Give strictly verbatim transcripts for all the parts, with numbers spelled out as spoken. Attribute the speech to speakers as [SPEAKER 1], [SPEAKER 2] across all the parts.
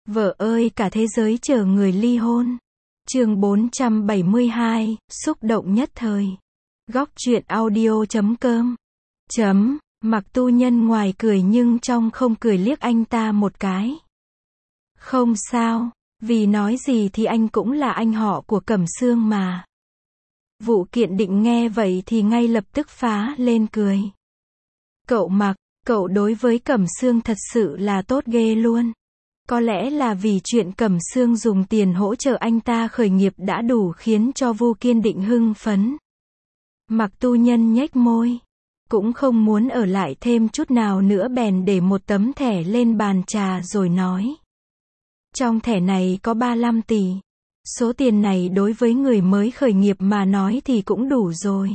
[SPEAKER 1] Vợ ơi cả thế giới chờ người ly hôn. Chương bốn trăm bảy mươi hai, xúc động nhất thời. Góc truyện audio chấm com. Chấm, Mặc Tu Nhân ngoài cười nhưng trong không cười liếc anh ta một cái. Không sao, vì nói gì thì anh cũng là anh họ của Cẩm Sương mà. Vụ Kiện Định nghe vậy thì ngay lập tức phá lên cười. Cậu Mặc, cậu đối với Cẩm Sương thật sự là tốt ghê luôn. Có lẽ là vì chuyện Cẩm Sương dùng tiền hỗ trợ anh ta khởi nghiệp đã đủ khiến cho Vu Kiên Định hưng phấn. Mặc Tu Nhân nhếch môi, cũng không muốn ở lại thêm chút nào nữa bèn để một tấm thẻ lên bàn trà rồi nói. Trong thẻ này có ba mươi lăm tỷ. Số tiền này đối với người mới khởi nghiệp mà nói thì cũng đủ rồi.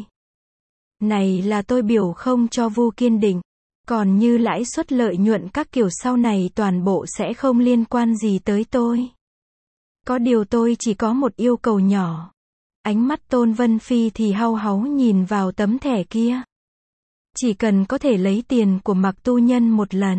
[SPEAKER 1] Này là tôi biểu không cho Vu Kiên Định. Còn như lãi suất lợi nhuận các kiểu sau này toàn bộ sẽ không liên quan gì tới tôi. Có điều tôi chỉ có một yêu cầu nhỏ. Ánh mắt Tôn Vân Phi thì hau háu nhìn vào tấm thẻ kia. Chỉ cần có thể lấy tiền của Mặc Tu Nhân một lần.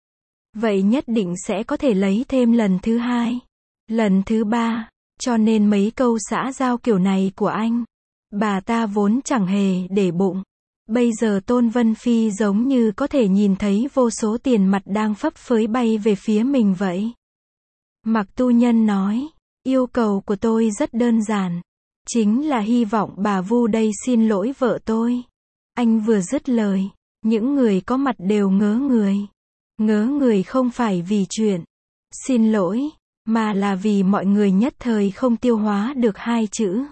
[SPEAKER 1] Vậy nhất định sẽ có thể lấy thêm lần thứ hai. Lần thứ ba. Cho nên mấy câu xã giao kiểu này của anh, bà ta vốn chẳng hề để bụng. Bây giờ Tôn Vân Phi giống như có thể nhìn thấy vô số tiền mặt đang phấp phới bay về phía mình vậy. Mặc Tu Nhân nói, yêu cầu của tôi rất đơn giản. Chính là hy vọng bà Vu đây xin lỗi vợ tôi. Anh vừa dứt lời, những người có mặt đều ngớ người. Ngớ người không phải vì chuyện xin lỗi, mà là vì mọi người nhất thời không tiêu hóa được hai chữ.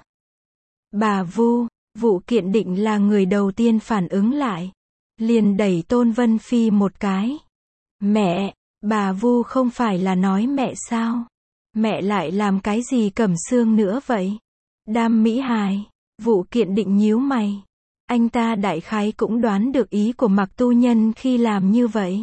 [SPEAKER 1] Bà Vu. Vụ Kiện Định là người đầu tiên phản ứng lại. Liền đẩy Tôn Vân Phi một cái. Mẹ, bà Vu không phải là nói mẹ sao? Mẹ lại làm cái gì Cẩm Sương nữa vậy? Đam mỹ hài. Vụ Kiện Định nhíu mày. Anh ta đại khái cũng đoán được ý của Mặc Tu Nhân khi làm như vậy.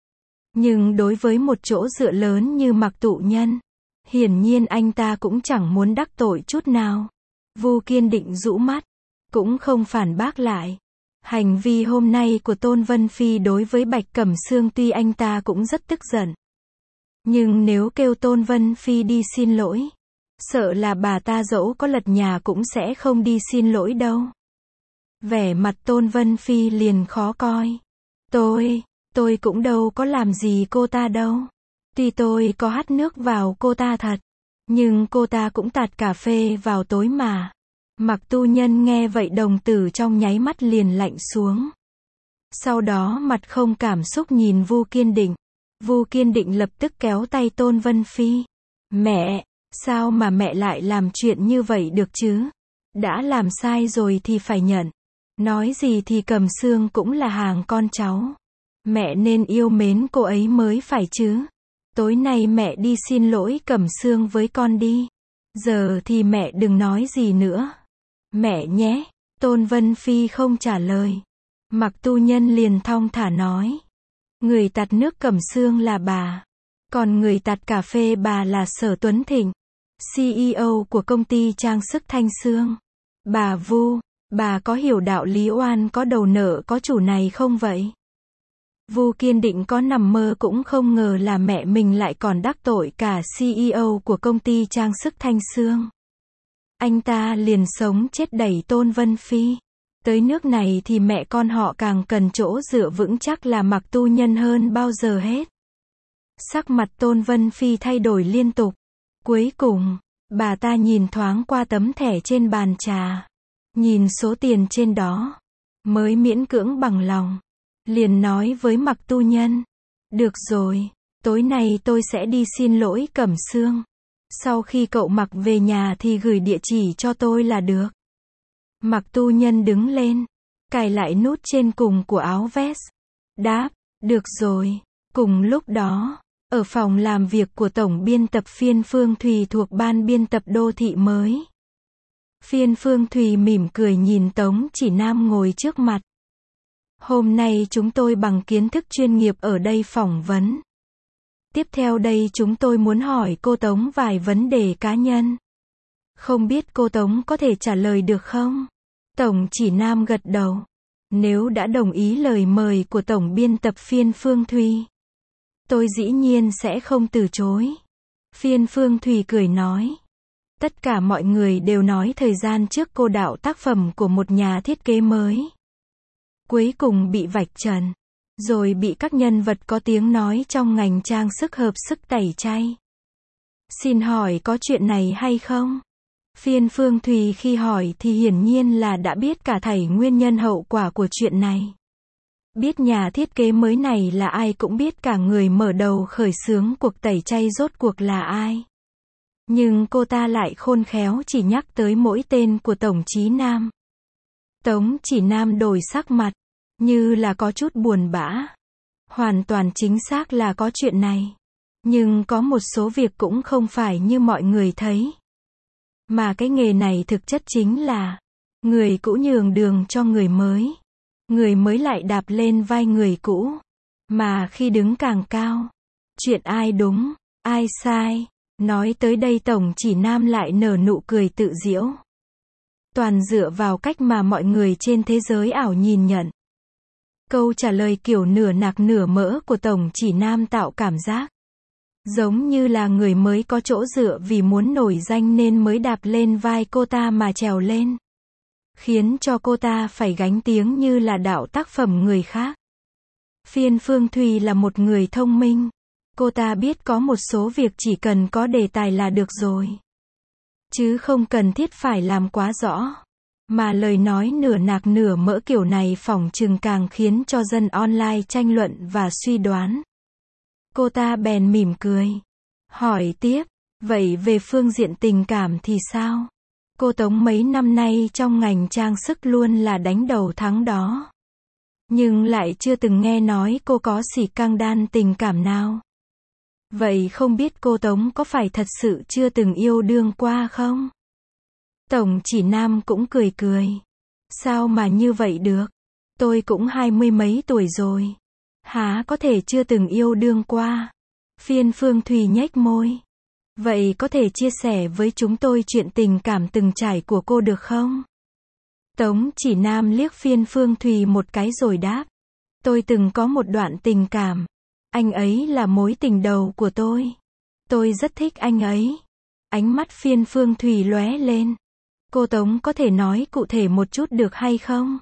[SPEAKER 1] Nhưng đối với một chỗ dựa lớn như Mặc Tu Nhân, hiển nhiên anh ta cũng chẳng muốn đắc tội chút nào. Vu Kiên Định rũ mắt, cũng không phản bác lại. Hành vi hôm nay của Tôn Vân Phi đối với Bạch Cẩm Sương tuy anh ta cũng rất tức giận. Nhưng nếu kêu Tôn Vân Phi đi xin lỗi, sợ là bà ta dẫu có lật nhà cũng sẽ không đi xin lỗi đâu. Vẻ mặt Tôn Vân Phi liền khó coi. Tôi, tôi cũng đâu có làm gì cô ta đâu. Tuy tôi có hắt nước vào cô ta thật, nhưng cô ta cũng tạt cà phê vào tối mà. Mặc Tu Nhân nghe vậy đồng tử trong nháy mắt liền lạnh xuống. Sau đó mặt không cảm xúc nhìn Vu Kiên Định. Vu Kiên Định lập tức kéo tay Tôn Vân Phi. Mẹ, sao mà mẹ lại làm chuyện như vậy được chứ? Đã làm sai rồi thì phải nhận. Nói gì thì Cẩm Sương cũng là hàng con cháu. Mẹ nên yêu mến cô ấy mới phải chứ. Tối nay mẹ đi xin lỗi Cẩm Sương với con đi. Giờ thì mẹ đừng nói gì nữa. Mẹ nhé. Tôn Vân Phi không trả lời. Mặc Tu Nhân liền thong thả nói. Người tạt nước Cẩm Sương là bà. Còn người tạt cà phê bà là Sở Tuấn Thịnh, xê e ô của công ty trang sức Thanh Sương. Bà Vu, bà có hiểu đạo lý oan có đầu nợ có chủ này không vậy? Vu Kiên Định có nằm mơ cũng không ngờ là mẹ mình lại còn đắc tội cả xê e ô của công ty trang sức Thanh Sương. Anh ta liền sống chết đẩy Tôn Vân Phi. Tới nước này thì mẹ con họ càng cần chỗ dựa vững chắc là Mặc Tu Nhân hơn bao giờ hết. Sắc mặt Tôn Vân Phi thay đổi liên tục. Cuối cùng, bà ta nhìn thoáng qua tấm thẻ trên bàn trà. Nhìn số tiền trên đó, mới miễn cưỡng bằng lòng. Liền nói với Mặc Tu Nhân. Được rồi, tối nay tôi sẽ đi xin lỗi Cẩm Sương. Sau khi cậu Mặc về nhà thì gửi địa chỉ cho tôi là được. Mặc Tu Nhân đứng lên, cài lại nút trên cùng của áo vest. Đáp, được rồi. Cùng lúc đó, ở phòng làm việc của Tổng biên tập Phiên Phương Thùy thuộc Ban biên tập Đô thị mới. Phiên Phương Thùy mỉm cười nhìn Tống Chỉ Nam ngồi trước mặt. Hôm nay chúng tôi bằng kiến thức chuyên nghiệp ở đây phỏng vấn. Tiếp theo đây chúng tôi muốn hỏi cô Tống vài vấn đề cá nhân. Không biết cô Tống có thể trả lời được không? Tổng Chỉ Nam gật đầu. Nếu đã đồng ý lời mời của Tổng biên tập Phiên Phương Thùy, tôi dĩ nhiên sẽ không từ chối. Phiên Phương Thùy cười nói. Tất cả mọi người đều nói thời gian trước cô đạo tác phẩm của một nhà thiết kế mới. Cuối cùng bị vạch trần. Rồi bị các nhân vật có tiếng nói trong ngành trang sức hợp sức tẩy chay. Xin hỏi có chuyện này hay không? Phiên Phương Thùy khi hỏi thì hiển nhiên là đã biết cả thảy nguyên nhân hậu quả của chuyện này. Biết nhà thiết kế mới này là ai, cũng biết cả người mở đầu khởi xướng cuộc tẩy chay rốt cuộc là ai. Nhưng cô ta lại khôn khéo chỉ nhắc tới mỗi tên của Tống Chí Nam. Tống Chỉ Nam đổi sắc mặt, như là có chút buồn bã. Hoàn toàn chính xác là có chuyện này. Nhưng có một số việc cũng không phải như mọi người thấy. Mà cái nghề này thực chất chính là người cũ nhường đường cho người mới. Người mới lại đạp lên vai người cũ. Mà khi đứng càng cao, chuyện ai đúng, ai sai. Nói tới đây Tống Chỉ Nam lại nở nụ cười tự giễu. Toàn dựa vào cách mà mọi người trên thế giới ảo nhìn nhận. Câu trả lời kiểu nửa nạc nửa mỡ của Tống Chỉ Nam tạo cảm giác giống như là người mới có chỗ dựa vì muốn nổi danh nên mới đạp lên vai cô ta mà trèo lên. Khiến cho cô ta phải gánh tiếng như là đạo tác phẩm người khác. Phiên Phương Thùy là một người thông minh. Cô ta biết có một số việc chỉ cần có đề tài là được rồi. Chứ không cần thiết phải làm quá rõ. Mà lời nói nửa nạc nửa mỡ kiểu này phỏng chừng càng khiến cho dân online tranh luận và suy đoán. Cô ta bèn mỉm cười. Hỏi tiếp, vậy về phương diện tình cảm thì sao? Cô Tống mấy năm nay trong ngành trang sức luôn là đánh đầu thắng đó. Nhưng lại chưa từng nghe nói cô có xì căng đan tình cảm nào. Vậy không biết cô Tống có phải thật sự chưa từng yêu đương qua không? Tống Chỉ Nam cũng cười cười. Sao mà như vậy được? Tôi cũng hai mươi mấy tuổi rồi. Há có thể chưa từng yêu đương qua? Phiên Phương Thùy nhếch môi. Vậy có thể chia sẻ với chúng tôi chuyện tình cảm từng trải của cô được không? Tống Chỉ Nam liếc Phiên Phương Thùy một cái rồi đáp. Tôi từng có một đoạn tình cảm. Anh ấy là mối tình đầu của tôi. Tôi rất thích anh ấy. Ánh mắt Phiên Phương Thùy lóe lên. Cô Tống có thể nói cụ thể một chút được hay không?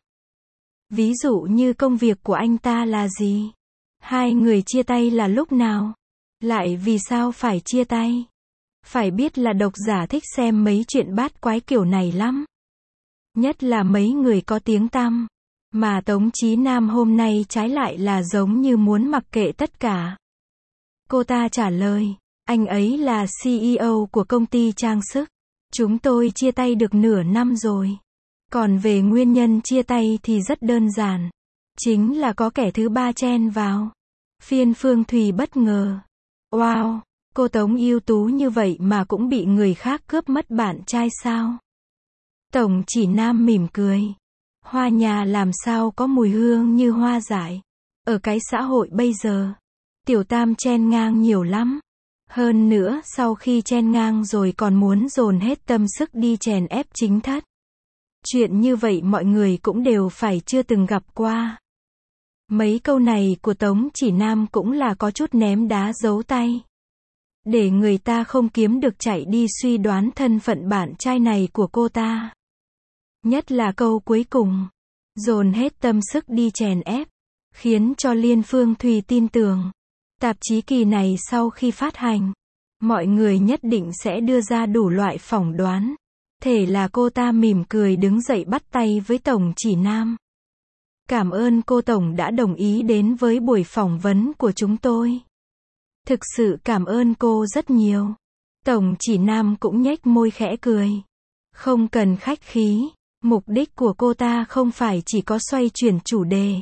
[SPEAKER 1] Ví dụ như công việc của anh ta là gì? Hai người chia tay là lúc nào? Lại vì sao phải chia tay? Phải biết là độc giả thích xem mấy chuyện bát quái kiểu này lắm. Nhất là mấy người có tiếng tăm. Mà Tống Chí Nam hôm nay trái lại là giống như muốn mặc kệ tất cả. Cô ta trả lời, anh ấy là xê e ô của công ty trang sức. Chúng tôi chia tay được nửa năm rồi. Còn về nguyên nhân chia tay thì rất đơn giản. Chính là có kẻ thứ ba chen vào. Phiên Phương Thùy bất ngờ. Wow, cô Tống ưu tú như vậy mà cũng bị người khác cướp mất bạn trai sao? Tống Chỉ Nam mỉm cười. Hoa nhà làm sao có mùi hương như hoa dại. Ở cái xã hội bây giờ, tiểu tam chen ngang nhiều lắm. Hơn nữa sau khi chen ngang rồi còn muốn dồn hết tâm sức đi chèn ép chính thất. Chuyện như vậy mọi người cũng đều phải chưa từng gặp qua. Mấy câu này của Tống Chỉ Nam cũng là có chút ném đá giấu tay. Để người ta không kiếm được chạy đi suy đoán thân phận bạn trai này của cô ta. Nhất là câu cuối cùng. Dồn hết tâm sức đi chèn ép. Khiến cho Liên Phương Thùy tin tưởng. Tạp chí kỳ này sau khi phát hành, mọi người nhất định sẽ đưa ra đủ loại phỏng đoán. Thế là cô ta mỉm cười đứng dậy bắt tay với Tống Chỉ Nam. Cảm ơn cô Tổng đã đồng ý đến với buổi phỏng vấn của chúng tôi. Thực sự cảm ơn cô rất nhiều. Tống Chỉ Nam cũng nhếch môi khẽ cười. Không cần khách khí, mục đích của cô ta không phải chỉ có xoay chuyển chủ đề.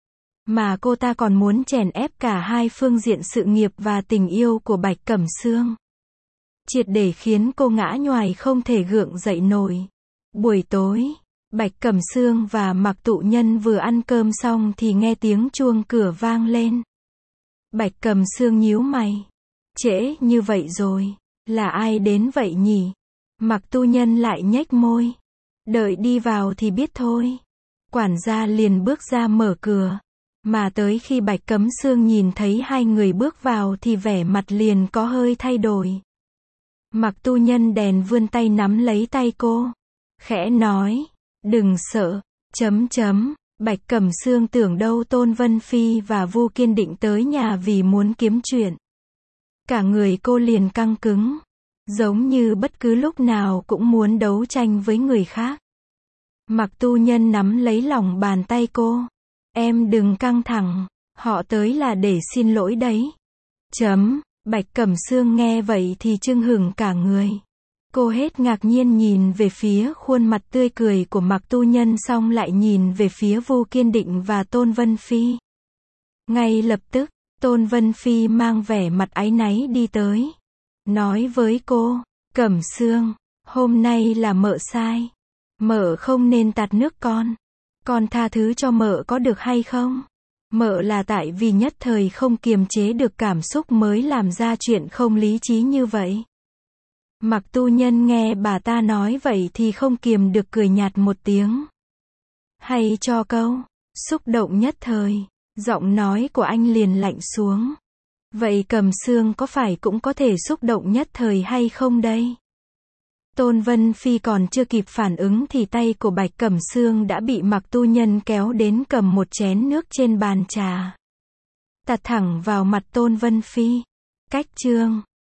[SPEAKER 1] Mà cô ta còn muốn chèn ép cả hai phương diện sự nghiệp và tình yêu của Bạch Cẩm Sương. Triệt để khiến cô ngã nhoài không thể gượng dậy nổi. Buổi tối, Bạch Cẩm Sương và Mạc Tụ Nhân vừa ăn cơm xong thì nghe tiếng chuông cửa vang lên. Bạch Cẩm Sương nhíu mày. Trễ như vậy rồi, là ai đến vậy nhỉ? Mạc Tụ Nhân lại nhếch môi. Đợi đi vào thì biết thôi. Quản gia liền bước ra mở cửa. Mà tới khi Bạch Cẩm Sương nhìn thấy hai người bước vào thì vẻ mặt liền có hơi thay đổi. Mặc tu nhân đèn vươn tay nắm lấy tay cô. Khẽ nói, đừng sợ, chấm chấm, Bạch Cẩm Sương tưởng đâu Tôn Vân Phi và Vu Kiên Định tới nhà vì muốn kiếm chuyện. Cả người cô liền căng cứng, giống như bất cứ lúc nào cũng muốn đấu tranh với người khác. Mặc tu nhân nắm lấy lòng bàn tay cô. Em đừng căng thẳng, họ tới là để xin lỗi đấy. Chấm, Bạch Cẩm Sương nghe vậy thì chưng hửng cả người. Cô hết ngạc nhiên nhìn về phía khuôn mặt tươi cười của Mặc tu nhân xong lại nhìn về phía Vu Kiên Định và Tôn Vân Phi. Ngay lập tức, Tôn Vân Phi mang vẻ mặt áy náy đi tới. Nói với cô, Cẩm Sương, hôm nay là mợ sai. Mợ không nên tạt nước con. Con tha thứ cho mợ có được hay không? Mợ là tại vì nhất thời không kiềm chế được cảm xúc mới làm ra chuyện không lý trí như vậy. Mặc tu nhân nghe bà ta nói vậy thì không kiềm được cười nhạt một tiếng. Hay cho câu, xúc động nhất thời, giọng nói của anh liền lạnh xuống. Vậy Cẩm Sương có phải cũng có thể xúc động nhất thời hay không đây? Tôn Vân Phi còn chưa kịp phản ứng thì tay của Bạch Cẩm Sương đã bị Mặc tu nhân kéo đến cầm một chén nước trên bàn trà. Tạt thẳng vào mặt Tôn Vân Phi. Cách chương